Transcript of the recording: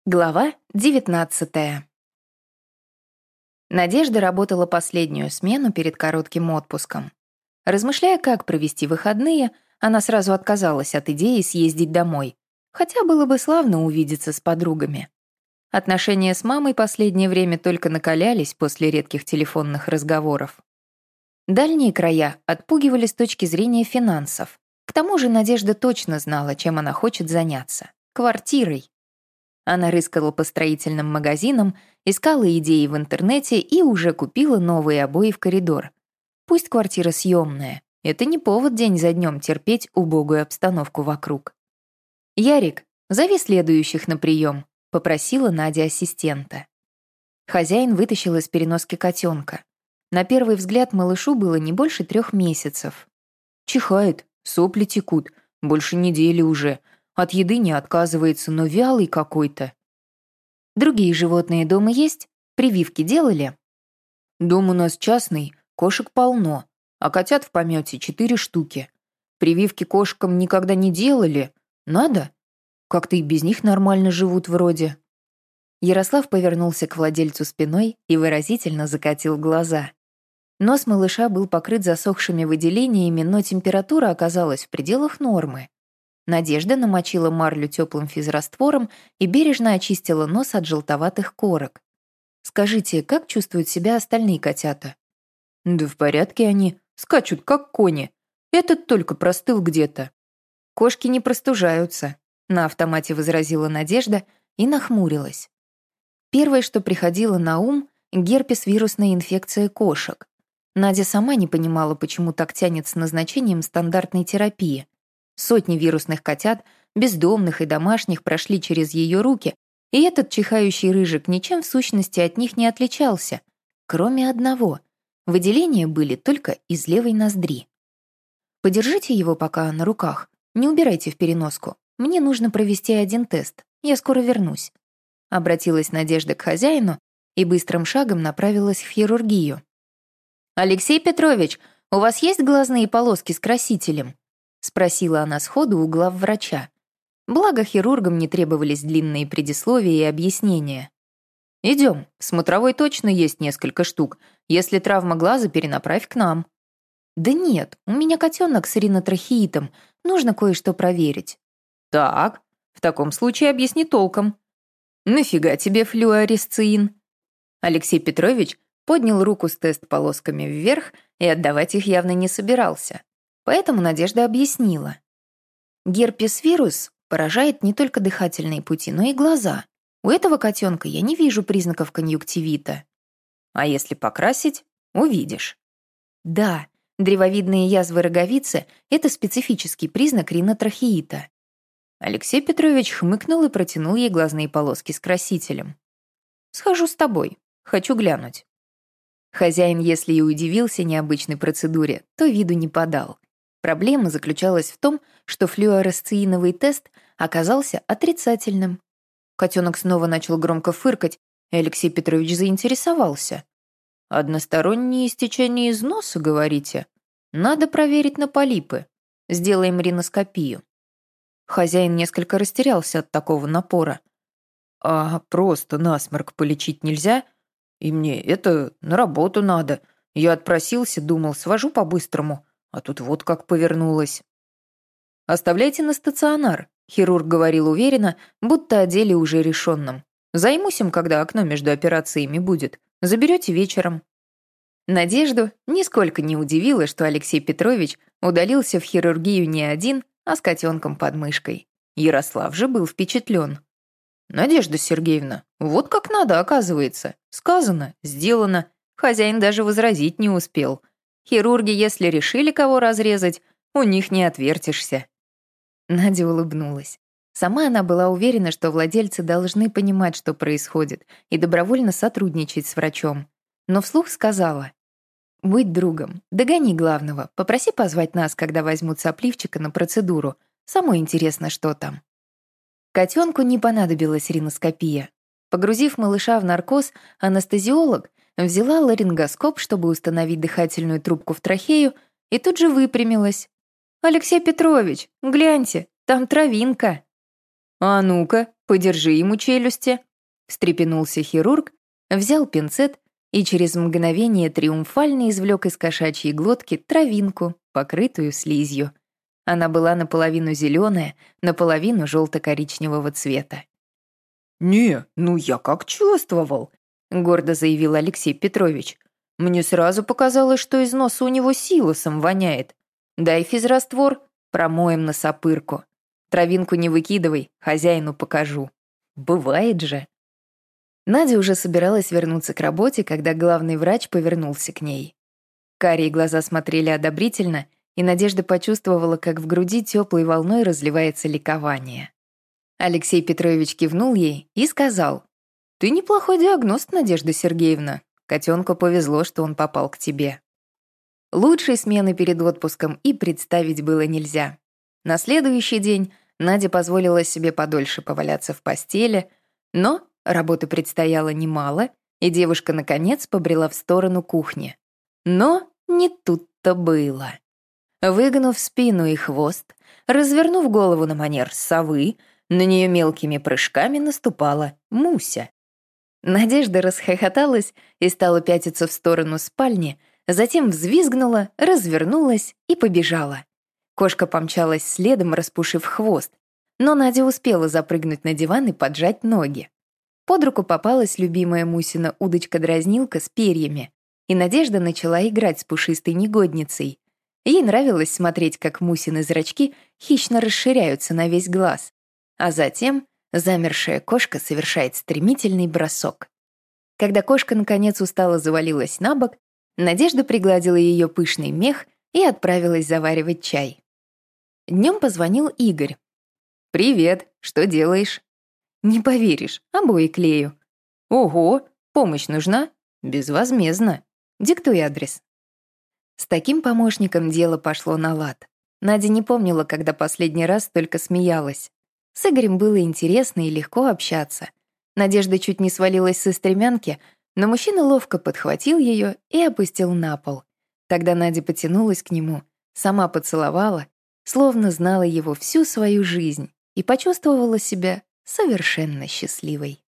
Глава 19. Надежда работала последнюю смену перед коротким отпуском. Размышляя, как провести выходные, она сразу отказалась от идеи съездить домой, хотя было бы славно увидеться с подругами. Отношения с мамой последнее время только накалялись после редких телефонных разговоров. Дальние края отпугивали с точки зрения финансов. К тому же Надежда точно знала, чем она хочет заняться — квартирой. Она рыскала по строительным магазинам, искала идеи в интернете и уже купила новые обои в коридор. Пусть квартира съемная, это не повод день за днем терпеть убогую обстановку вокруг. «Ярик, зови следующих на прием», — попросила Надя ассистента. Хозяин вытащил из переноски котенка. На первый взгляд малышу было не больше 3 месяцев. Чихает, сопли текут, больше недели уже. От еды не отказывается, но вялый какой-то. Другие животные дома есть? Прививки делали? Дом у нас частный, кошек полно, а котят в помете 4 штуки. Прививки кошкам никогда не делали. Надо? Как-то и без них нормально живут вроде. Ярослав повернулся к владельцу спиной и выразительно закатил глаза. Нос малыша был покрыт засохшими выделениями, но температура оказалась в пределах нормы. Надежда намочила марлю теплым физраствором и бережно очистила нос от желтоватых корок. «Скажите, как чувствуют себя остальные котята?» «Да в порядке они, скачут как кони. Этот только простыл где-то». «Кошки не простужаются», — на автомате возразила Надежда и нахмурилась. Первое, что приходило на ум — герпес-вирусная инфекция кошек. Надя сама не понимала, почему так тянет с назначением стандартной терапии. Сотни вирусных котят, бездомных и домашних, прошли через ее руки, и этот чихающий рыжик ничем в сущности от них не отличался, кроме одного. Выделения были только из левой ноздри. «Подержите его пока на руках, не убирайте в переноску. Мне нужно провести один тест, я скоро вернусь», — обратилась Надежда к хозяину и быстрым шагом направилась в хирургию. «Алексей Петрович, у вас есть глазные полоски с красителем?» — спросила она сходу у главврача. Благо, хирургам не требовались длинные предисловия и объяснения. «Идем, в смотровой точно есть несколько штук. Если травма глаза, перенаправь к нам». «Да нет, у меня котенок с ринотрахеитом. Нужно кое-что проверить». «Так, в таком случае объясни толком». «Нафига тебе флюоресцин?» Алексей Петрович поднял руку с тест-полосками вверх и отдавать их явно не собирался. Поэтому Надежда объяснила. Герпес-вирус поражает не только дыхательные пути, но и глаза. У этого котенка я не вижу признаков конъюнктивита. А если покрасить, увидишь. Да, древовидные язвы роговицы — это специфический признак ринотрахеита. Алексей Петрович хмыкнул и протянул ей глазные полоски с красителем. «Схожу с тобой, хочу глянуть». Хозяин, если и удивился необычной процедуре, то виду не подал. Проблема заключалась в том, что флюоресцииновый тест оказался отрицательным. Котенок снова начал громко фыркать, и Алексей Петрович заинтересовался. «Одностороннее истечение из носа, говорите? Надо проверить на полипы. Сделаем риноскопию». Хозяин несколько растерялся от такого напора. «А просто насморк полечить нельзя? И мне это на работу надо. Я отпросился, думал, свожу по-быстрому. А тут вот как повернулось». «Оставляйте на стационар», — хирург говорил уверенно, будто о деле уже решенном. «Займусь им, когда окно между операциями будет. Заберете вечером». Надежду нисколько не удивило, что Алексей Петрович удалился в хирургию не один, а с котенком под мышкой. Ярослав же был впечатлен. «Надежда Сергеевна, вот как надо, оказывается. Сказано, сделано. Хозяин даже возразить не успел. Хирурги, если решили кого разрезать, у них не отвертишься». Надя улыбнулась. Сама она была уверена, что владельцы должны понимать, что происходит, и добровольно сотрудничать с врачом. Но вслух сказала: «Будь другом, догони главного, попроси позвать нас, когда возьмут сопливчика на процедуру. Самой интересно, что там». Котенку не понадобилась риноскопия. Погрузив малыша в наркоз, анестезиолог взяла ларингоскоп, чтобы установить дыхательную трубку в трахею, и тут же выпрямилась. «Алексей Петрович, гляньте, там травинка». «А ну-ка, подержи ему челюсти», — встрепенулся хирург, взял пинцет и через мгновение триумфально извлек из кошачьей глотки травинку, покрытую слизью. Она была наполовину зеленая, наполовину желто-коричневого цвета. «Не, ну я как чувствовал», — гордо заявил Алексей Петрович. «Мне сразу показалось, что из носа у него силосом воняет. Дай физраствор, промоем носопырку. Травинку не выкидывай, хозяину покажу. Бывает же». Надя уже собиралась вернуться к работе, когда главный врач повернулся к ней. Карие глаза смотрели одобрительно, и Надежда почувствовала, как в груди теплой волной разливается ликование. Алексей Петрович кивнул ей и сказал: «Ты неплохой диагност, Надежда Сергеевна. Котенку повезло, что он попал к тебе». Лучшей смены перед отпуском и представить было нельзя. На следующий день Надя позволила себе подольше поваляться в постели, но работы предстояло немало, и девушка, наконец, побрела в сторону кухни. Но не тут-то было. Выгнув спину и хвост, развернув голову на манер совы, на нее мелкими прыжками наступала Муся. Надежда расхохоталась и стала пятиться в сторону спальни, затем взвизгнула, развернулась и побежала. Кошка помчалась следом, распушив хвост, но Надя успела запрыгнуть на диван и поджать ноги. Под руку попалась любимая Мусина удочка-дразнилка с перьями, и Надежда начала играть с пушистой негодницей. Ей нравилось смотреть, как Мусины зрачки хищно расширяются на весь глаз, а затем замершая кошка совершает стремительный бросок. Когда кошка наконец устало завалилась на бок, Надежда пригладила ее пышный мех и отправилась заваривать чай. Днем позвонил Игорь. «Привет, что делаешь?» «Не поверишь, обои клею». «Ого, помощь нужна?» «Безвозмездно. Диктуй адрес». С таким помощником дело пошло на лад. Надя не помнила, когда последний раз только смеялась. С Игорем было интересно и легко общаться. Надежда чуть не свалилась со стремянки, но мужчина ловко подхватил ее и опустил на пол. Тогда Надя потянулась к нему, сама поцеловала, словно знала его всю свою жизнь и почувствовала себя совершенно счастливой.